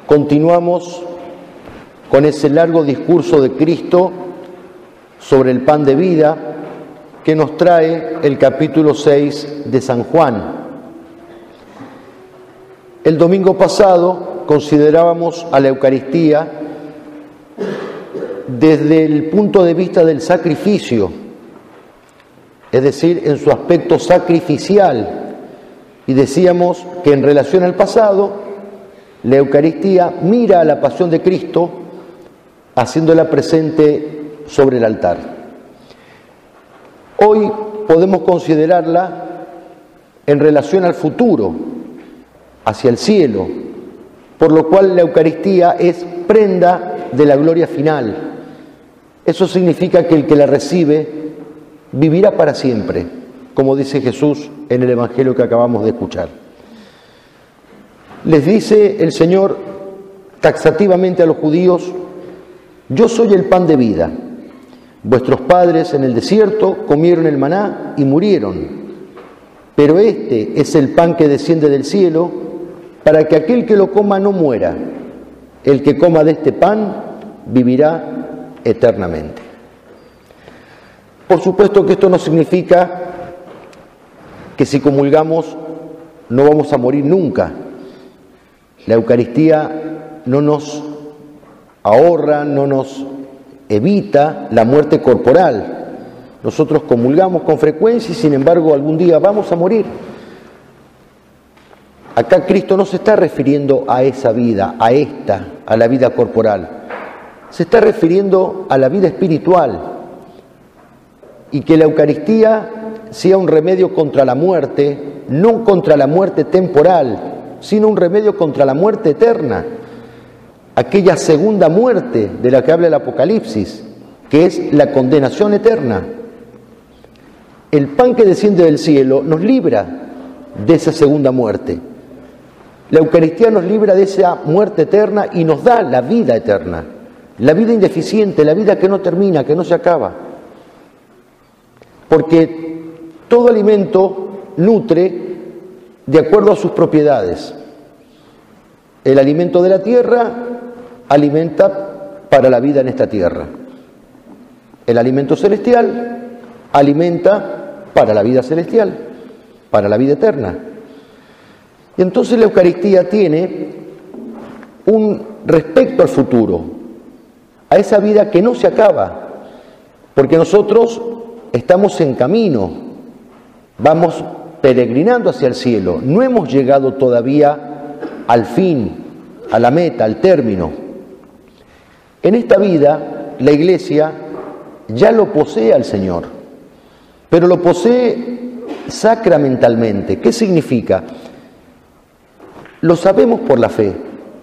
Continuamos con ese largo discurso de Cristo sobre el pan de vida que nos trae el capítulo 6 de San Juan. El domingo pasado considerábamos a la Eucaristía desde el punto de vista del sacrificio, es decir, en su aspecto sacrificial, y decíamos que en relación al pasado, la Eucaristía mira a la pasión de Cristo haciéndola presente sobre el altar. Hoy podemos considerarla en relación al futuro, hacia el cielo, por lo cual la Eucaristía es prenda de la gloria final. Eso significa que el que la recibe vivirá para siempre, como dice Jesús en el Evangelio que acabamos de escuchar. Les dice el Señor taxativamente a los judíos: yo soy el pan de vida. Vuestros padres en el desierto comieron el maná y murieron, pero este es el pan que desciende del cielo, para que aquel que lo coma no muera. El que coma de este pan vivirá eternamente. Por supuesto que esto no significa que si comulgamos no vamos a morir nunca. La Eucaristía no nos ahorra, no nos evita la muerte corporal. Nosotros comulgamos con frecuencia y sin embargo algún día vamos a morir. Acá Cristo no se está refiriendo a esa vida, a la vida corporal. Se está refiriendo a la vida espiritual. Y que la Eucaristía sea un remedio contra la muerte, no contra la muerte temporal, sino un remedio contra la muerte eterna. Aquella segunda muerte de la que habla el Apocalipsis, que es la condenación eterna. El pan que desciende del cielo nos libra de esa segunda muerte. La Eucaristía nos libra de esa muerte eterna y nos da la vida eterna, la vida indeficiente, la vida que no termina, que no se acaba. Porque todo alimento nutre de acuerdo a sus propiedades. El alimento de la tierra alimenta para la vida en esta tierra. El alimento celestial alimenta para la vida celestial, para la vida eterna. Y entonces la Eucaristía tiene un respecto al futuro, a esa vida que no se acaba, porque nosotros estamos en camino, vamos peregrinando hacia el cielo, no hemos llegado todavía al fin, a la meta, al término. En esta vida, la Iglesia ya lo posee al Señor, pero lo posee sacramentalmente. ¿Qué significa? Lo sabemos por la fe,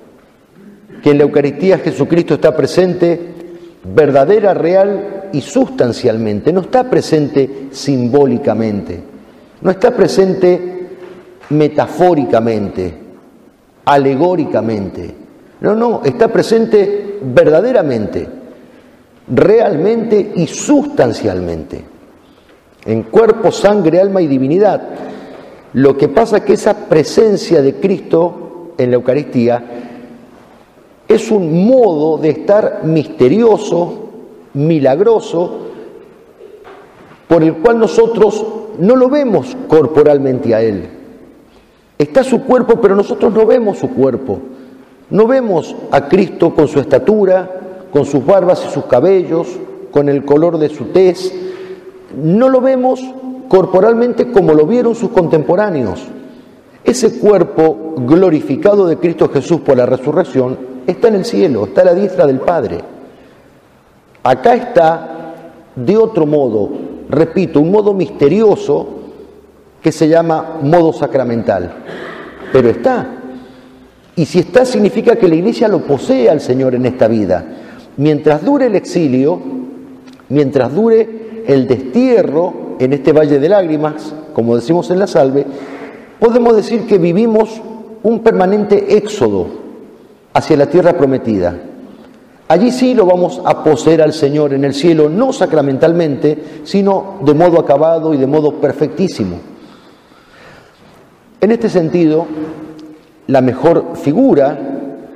que en la Eucaristía Jesucristo está presente verdadera, real y sustancialmente, no está presente simbólicamente, no está presente metafóricamente, alegóricamente, no, está presente verdaderamente, realmente y sustancialmente, en cuerpo, sangre, alma y divinidad. Lo que pasa es que esa presencia de Cristo en la Eucaristía es un modo de estar misterioso, milagroso, por el cual nosotros no lo vemos corporalmente a Él. Está su cuerpo, pero nosotros no vemos su cuerpo. No vemos a Cristo con su estatura, con sus barbas y sus cabellos, con el color de su tez. No lo vemos corporalmente como lo vieron sus contemporáneos. Ese cuerpo glorificado de Cristo Jesús por la resurrección está en el cielo, está a la diestra del Padre. Acá está de otro modo, repito, un modo misterioso que se llama modo sacramental, pero está. Y si está, significa que la Iglesia lo posee al Señor en esta vida. Mientras dure el exilio, mientras dure el destierro en este valle de lágrimas, como decimos en la salve, podemos decir que vivimos un permanente éxodo hacia la tierra prometida. Allí sí lo vamos a poseer al Señor en el cielo, no sacramentalmente, sino de modo acabado y de modo perfectísimo. En este sentido, la mejor figura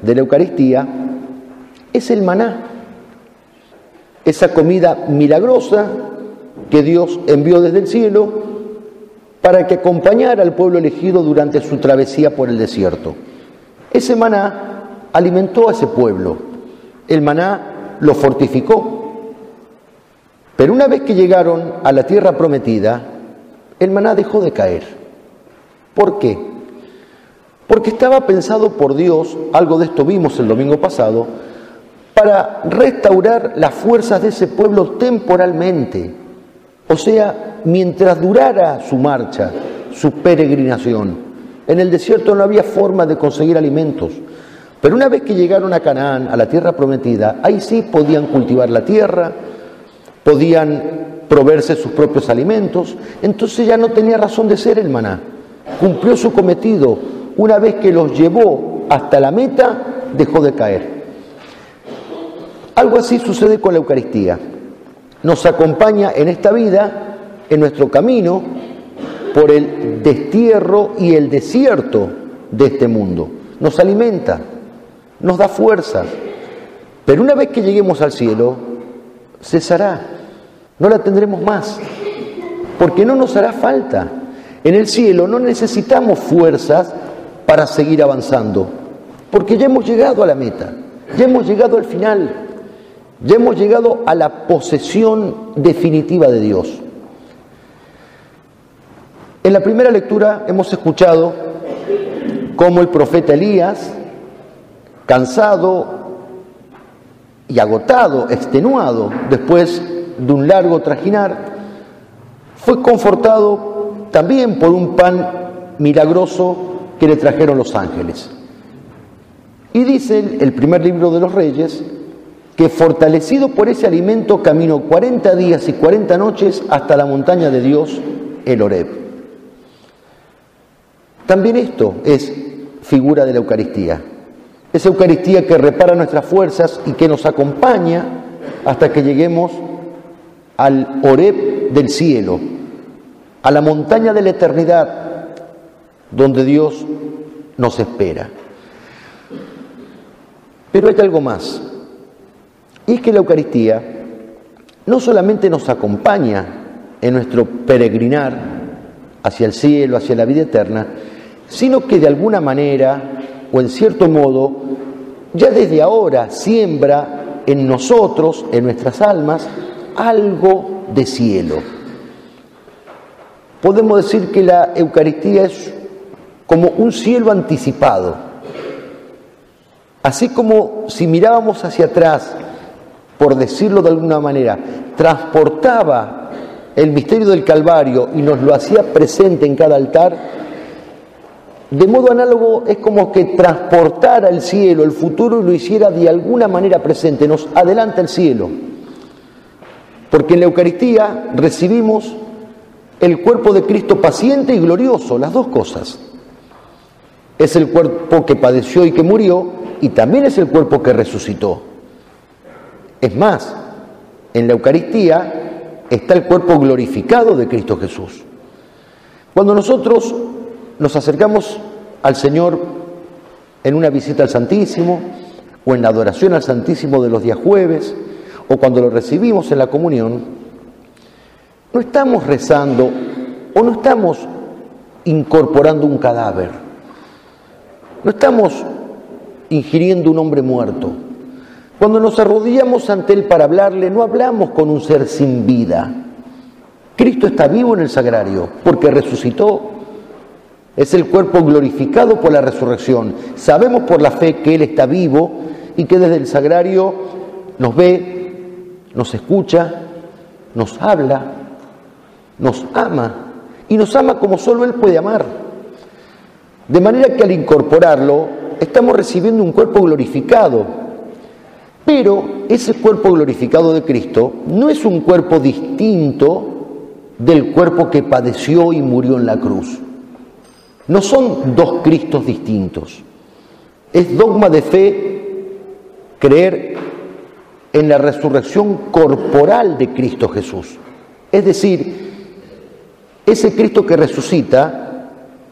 de la Eucaristía es el maná, esa comida milagrosa que Dios envió desde el cielo para que acompañara al pueblo elegido durante su travesía por el desierto. Ese maná alimentó a ese pueblo, el maná lo fortificó, pero una vez que llegaron a la tierra prometida, el maná dejó de caer. ¿Por qué? Porque estaba pensado por Dios, algo de esto vimos el domingo pasado, para restaurar las fuerzas de ese pueblo temporalmente. O sea, mientras durara su marcha, su peregrinación. En el desierto no había forma de conseguir alimentos. Pero una vez que llegaron a Canaán, a la tierra prometida, ahí sí podían cultivar la tierra, podían proveerse sus propios alimentos. Entonces ya no tenía razón de ser el maná. Cumplió su cometido. Una vez que los llevó hasta la meta, dejó de caer. Algo así sucede con la Eucaristía. Nos acompaña en esta vida, en nuestro camino, por el destierro y el desierto de este mundo. Nos alimenta, nos da fuerzas. Pero una vez que lleguemos al cielo, cesará. No la tendremos más, porque no nos hará falta. En el cielo no necesitamos fuerzas para seguir avanzando, porque ya hemos llegado a la meta, ya hemos llegado al final. Ya hemos llegado a la posesión definitiva de Dios. En la primera lectura hemos escuchado cómo el profeta Elías, cansado y agotado, extenuado, después de un largo trajinar, fue confortado también por un pan milagroso que le trajeron los ángeles. Y dice el primer libro de los Reyes, que fortalecido por ese alimento caminó 40 días y 40 noches hasta la montaña de Dios, el Horeb. También esto es figura de la Eucaristía. Esa Eucaristía que repara nuestras fuerzas y que nos acompaña hasta que lleguemos al Horeb del cielo, a la montaña de la eternidad, donde Dios nos espera. Pero hay algo más. Y es que la Eucaristía no solamente nos acompaña en nuestro peregrinar hacia el cielo, hacia la vida eterna, sino que de alguna manera o en cierto modo ya desde ahora siembra en nosotros, en nuestras almas, algo de cielo. Podemos decir que la Eucaristía es como un cielo anticipado. Así como si mirábamos hacia atrás, por decirlo de alguna manera, transportaba el misterio del Calvario y nos lo hacía presente en cada altar, de modo análogo es como que transportara el cielo, el futuro, y lo hiciera de alguna manera presente, nos adelanta el cielo. Porque en la Eucaristía recibimos el cuerpo de Cristo paciente y glorioso, las dos cosas. Es el cuerpo que padeció y que murió, y también es el cuerpo que resucitó. Es más, en la Eucaristía está el cuerpo glorificado de Cristo Jesús. Cuando nosotros nos acercamos al Señor en una visita al Santísimo, o en la adoración al Santísimo de los días jueves, o cuando lo recibimos en la comunión, no estamos rezando o no estamos incorporando un cadáver, no estamos ingiriendo un hombre muerto. Cuando nos arrodillamos ante Él para hablarle, no hablamos con un ser sin vida. Cristo está vivo en el sagrario porque resucitó. Es el cuerpo glorificado por la resurrección. Sabemos por la fe que Él está vivo y que desde el sagrario nos ve, nos escucha, nos habla, nos ama y nos ama como solo Él puede amar. De manera que al incorporarlo estamos recibiendo un cuerpo glorificado. Pero ese cuerpo glorificado de Cristo no es un cuerpo distinto del cuerpo que padeció y murió en la cruz. No son dos Cristos distintos. Es dogma de fe creer en la resurrección corporal de Cristo Jesús. Es decir, ese Cristo que resucita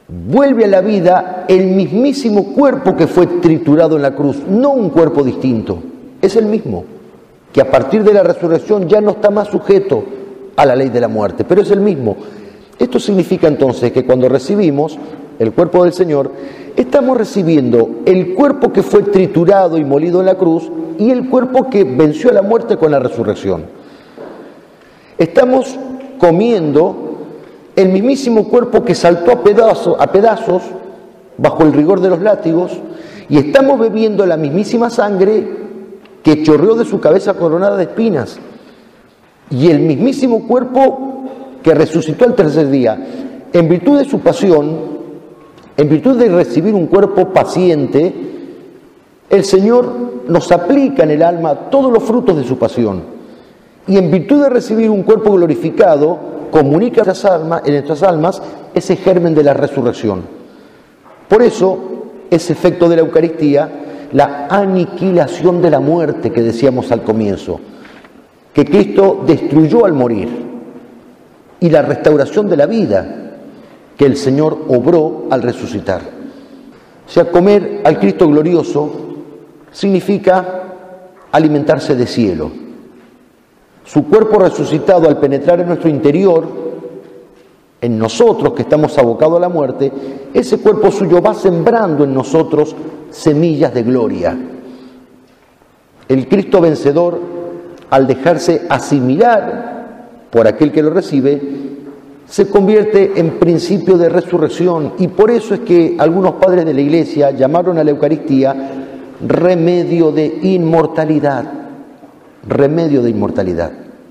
vuelve a la vida el mismísimo cuerpo que fue triturado en la cruz, no un cuerpo distinto, es el mismo, que a partir de la resurrección ya no está más sujeto a la ley de la muerte, pero es el mismo. Esto significa entonces que cuando recibimos el cuerpo del Señor, estamos recibiendo el cuerpo que fue triturado y molido en la cruz y el cuerpo que venció a la muerte con la resurrección. Estamos comiendo el mismísimo cuerpo que saltó a pedazos bajo el rigor de los látigos, y estamos bebiendo la mismísima sangre que chorreó de su cabeza coronada de espinas, y el mismísimo cuerpo que resucitó al tercer día. En virtud de su pasión, en virtud de recibir un cuerpo paciente, el Señor nos aplica en el alma todos los frutos de su pasión, y en virtud de recibir un cuerpo glorificado, comunica en nuestras almas ese germen de la resurrección. Por eso, ese efecto de la Eucaristía, la aniquilación de la muerte que decíamos al comienzo, que Cristo destruyó al morir, y la restauración de la vida que el Señor obró al resucitar. O sea, comer al Cristo glorioso significa alimentarse de cielo. Su cuerpo resucitado, al penetrar en nuestro interior, en nosotros que estamos abocados a la muerte, ese cuerpo suyo va sembrando en nosotros semillas de gloria. El Cristo vencedor, al dejarse asimilar por aquel que lo recibe, se convierte en principio de resurrección, y por eso es que algunos padres de la Iglesia llamaron a la Eucaristía remedio de inmortalidad. Remedio de inmortalidad.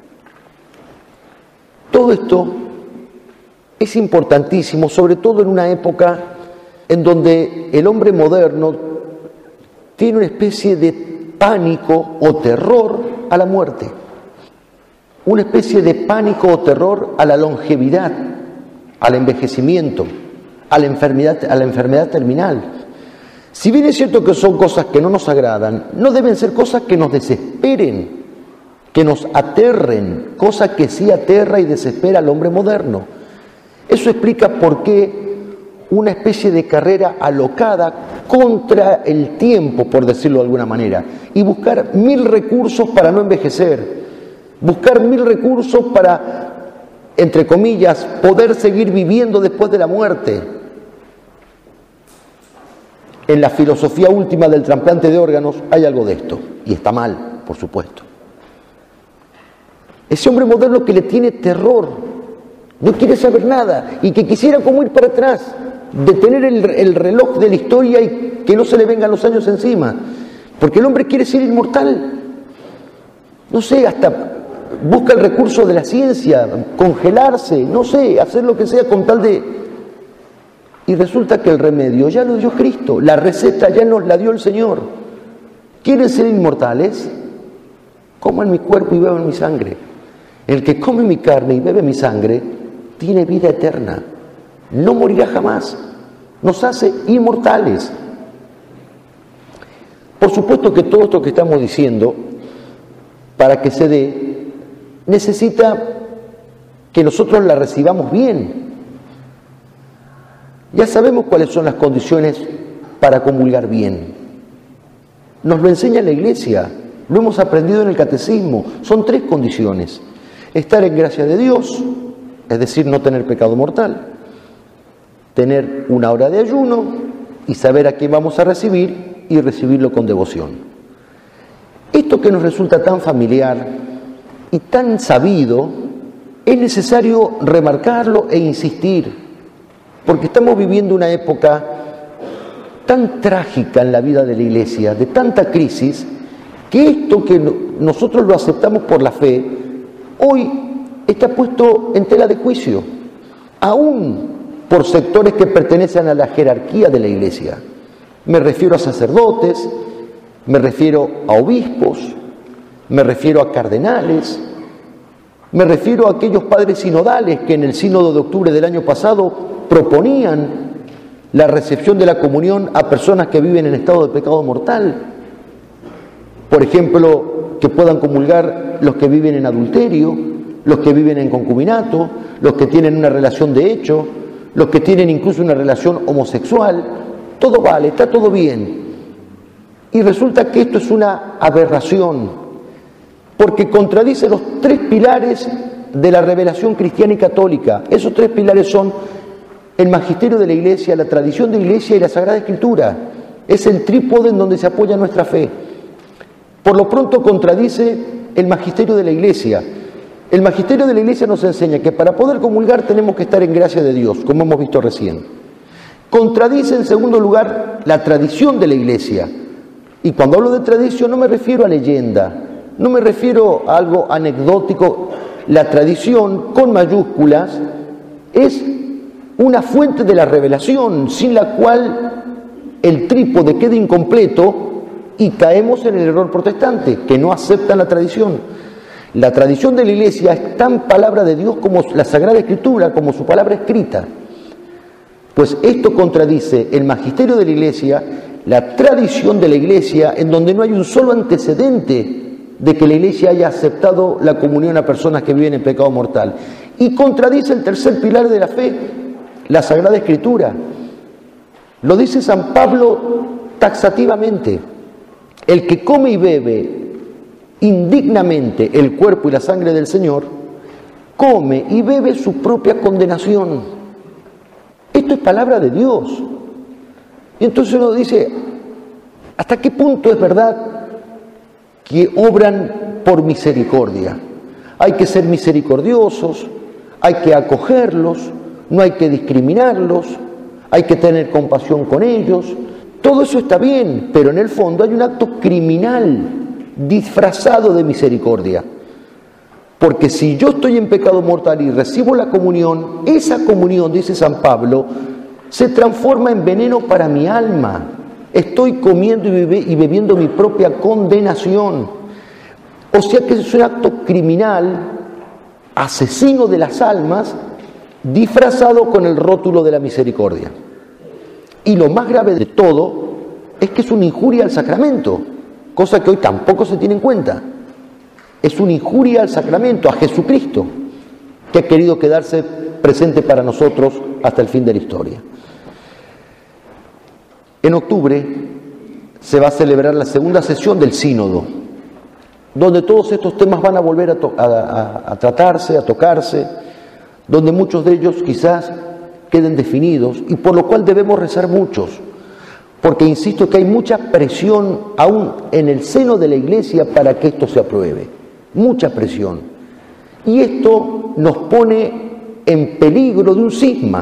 Todo esto es importantísimo, sobre todo en una época en donde el hombre moderno tiene una especie de pánico o terror a la muerte, una especie de pánico o terror a la longevidad, al envejecimiento, a la enfermedad terminal. Si bien es cierto que son cosas que no nos agradan, no deben ser cosas que nos desesperen, que nos aterren, cosas que sí aterra y desespera al hombre moderno. Eso explica por qué una especie de carrera alocada contra el tiempo, por decirlo de alguna manera, y buscar 1000 recursos para no envejecer, buscar 1000 recursos para, entre comillas, poder seguir viviendo después de la muerte. En la filosofía última del trasplante de órganos hay algo de esto, y está mal, por supuesto. Ese hombre moderno que le tiene terror, no quiere saber nada, y que quisiera como ir para atrás, detener el reloj de la historia y que no se le vengan los años encima, porque el hombre quiere ser inmortal. No sé, hasta busca el recurso de la ciencia, congelarse, no sé, hacer lo que sea con tal de... Y resulta que el remedio ya lo dio Cristo, la receta ya nos la dio el Señor. ¿Quieren ser inmortales? Coman mi cuerpo y beban mi sangre. El que come mi carne y bebe mi sangre tiene vida eterna, no morirá jamás, nos hace inmortales. Por supuesto que todo esto que estamos diciendo, para que se dé, necesita que nosotros la recibamos bien. Ya sabemos cuáles son las condiciones para comulgar bien. Nos lo enseña la Iglesia, lo hemos aprendido en el Catecismo. Son 3 condiciones: estar en gracia de Dios, es decir, no tener pecado mortal, tener una hora de ayuno y saber a quién vamos a recibir y recibirlo con devoción. Esto que nos resulta tan familiar y tan sabido, es necesario remarcarlo e insistir, porque estamos viviendo una época tan trágica en la vida de la Iglesia, de tanta crisis, que esto que nosotros lo aceptamos por la fe, hoy está puesto en tela de juicio, aún por sectores que pertenecen a la jerarquía de la Iglesia. Me refiero a sacerdotes, me refiero a obispos, me refiero a cardenales, me refiero a aquellos padres sinodales que en el sínodo de octubre del año pasado proponían la recepción de la comunión a personas que viven en estado de pecado mortal. Por ejemplo, que puedan comulgar los que viven en adulterio, los que viven en concubinato, los que tienen una relación de hecho, los que tienen incluso una relación homosexual, todo vale, está todo bien. Y resulta que esto es una aberración, porque contradice los tres pilares de la revelación cristiana y católica. Esos tres pilares son el magisterio de la Iglesia, la tradición de la Iglesia y la Sagrada Escritura. Es el trípode en donde se apoya nuestra fe. Por lo pronto contradice el magisterio de la Iglesia. El magisterio de la Iglesia nos enseña que para poder comulgar tenemos que estar en gracia de Dios, como hemos visto recién. Contradice, en segundo lugar, la tradición de la Iglesia. Y cuando hablo de tradición no me refiero a leyenda, no me refiero a algo anecdótico. La tradición, con mayúsculas, es una fuente de la revelación, sin la cual el trípode queda incompleto y caemos en el error protestante, que no aceptan la tradición. La tradición de la Iglesia es tan palabra de Dios como la Sagrada Escritura, como su palabra escrita. Pues esto contradice el magisterio de la Iglesia, la tradición de la Iglesia, en donde no hay un solo antecedente de que la Iglesia haya aceptado la comunión a personas que viven en pecado mortal. Y contradice el tercer pilar de la fe, la Sagrada Escritura. Lo dice San Pablo taxativamente: el que come y bebe indignamente el cuerpo y la sangre del Señor, come y bebe su propia condenación. Esto es palabra de Dios. Y entonces uno dice, ¿hasta qué punto es verdad que obran por misericordia? Hay que ser misericordiosos, hay que acogerlos, no hay que discriminarlos, hay que tener compasión con ellos. Todo eso está bien, pero en el fondo hay un acto criminal disfrazado de misericordia. Porque si yo estoy en pecado mortal y recibo la comunión, esa comunión, dice San Pablo, se transforma en veneno para mi alma. Estoy comiendo y bebiendo mi propia condenación. O sea que es un acto criminal, asesino de las almas, disfrazado con el rótulo de la misericordia. Y lo más grave de todo es que es una injuria al sacramento, cosa que hoy tampoco se tiene en cuenta. Es una injuria al sacramento, a Jesucristo, que ha querido quedarse presente para nosotros hasta el fin de la historia. En octubre se va a celebrar la segunda sesión del Sínodo, donde todos estos temas van a volver a tratarse, a tocarse, donde muchos de ellos quizás queden definidos, y por lo cual debemos rezar muchos, porque insisto que hay mucha presión aún en el seno de la Iglesia para que esto se apruebe, mucha presión. Y esto nos pone en peligro de un cisma.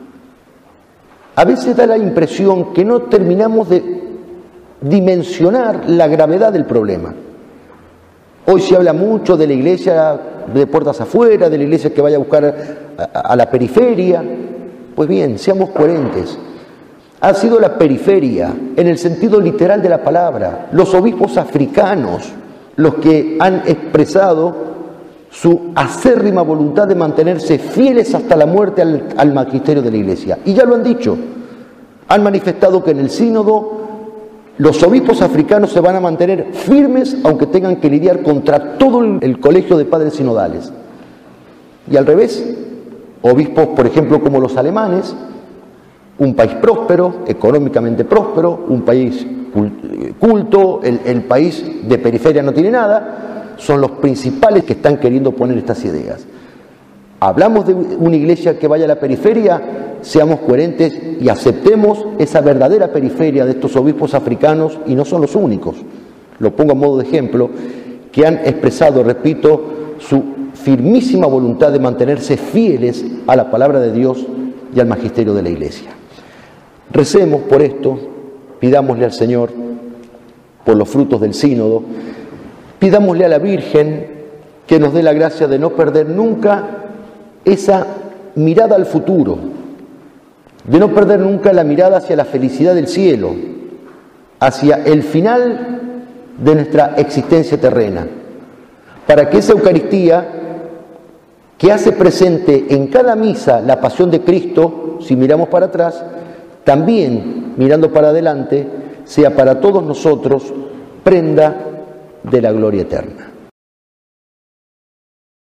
A veces da la impresión que no terminamos de dimensionar la gravedad del problema. Hoy se habla mucho de la Iglesia de puertas afuera, de la Iglesia que vaya a buscar a la periferia. Pues bien, seamos coherentes. Ha sido la periferia, en el sentido literal de la palabra, los obispos africanos, los que han expresado su acérrima voluntad de mantenerse fieles hasta la muerte al magisterio de la Iglesia. Y ya lo han dicho, han manifestado que en el sínodo los obispos africanos se van a mantener firmes aunque tengan que lidiar contra todo el colegio de padres sinodales. Y al revés, obispos, por ejemplo, como los alemanes, un país próspero, económicamente próspero, un país culto, el país de periferia no tiene nada, son los principales que están queriendo poner estas ideas. Hablamos de una iglesia que vaya a la periferia, seamos coherentes y aceptemos esa verdadera periferia de estos obispos africanos, y no son los únicos, lo pongo a modo de ejemplo, que han expresado, repito, su firmísima voluntad de mantenerse fieles a la palabra de Dios y al magisterio de la Iglesia. Recemos por esto, pidámosle al Señor por los frutos del sínodo, pidámosle a la Virgen que nos dé la gracia de no perder nunca esa mirada al futuro, de no perder nunca la mirada hacia la felicidad del cielo, hacia el final de nuestra existencia terrena, para que esa Eucaristía, que hace presente en cada misa la pasión de Cristo, si miramos para atrás, también mirando para adelante, sea para todos nosotros prenda de la gloria eterna.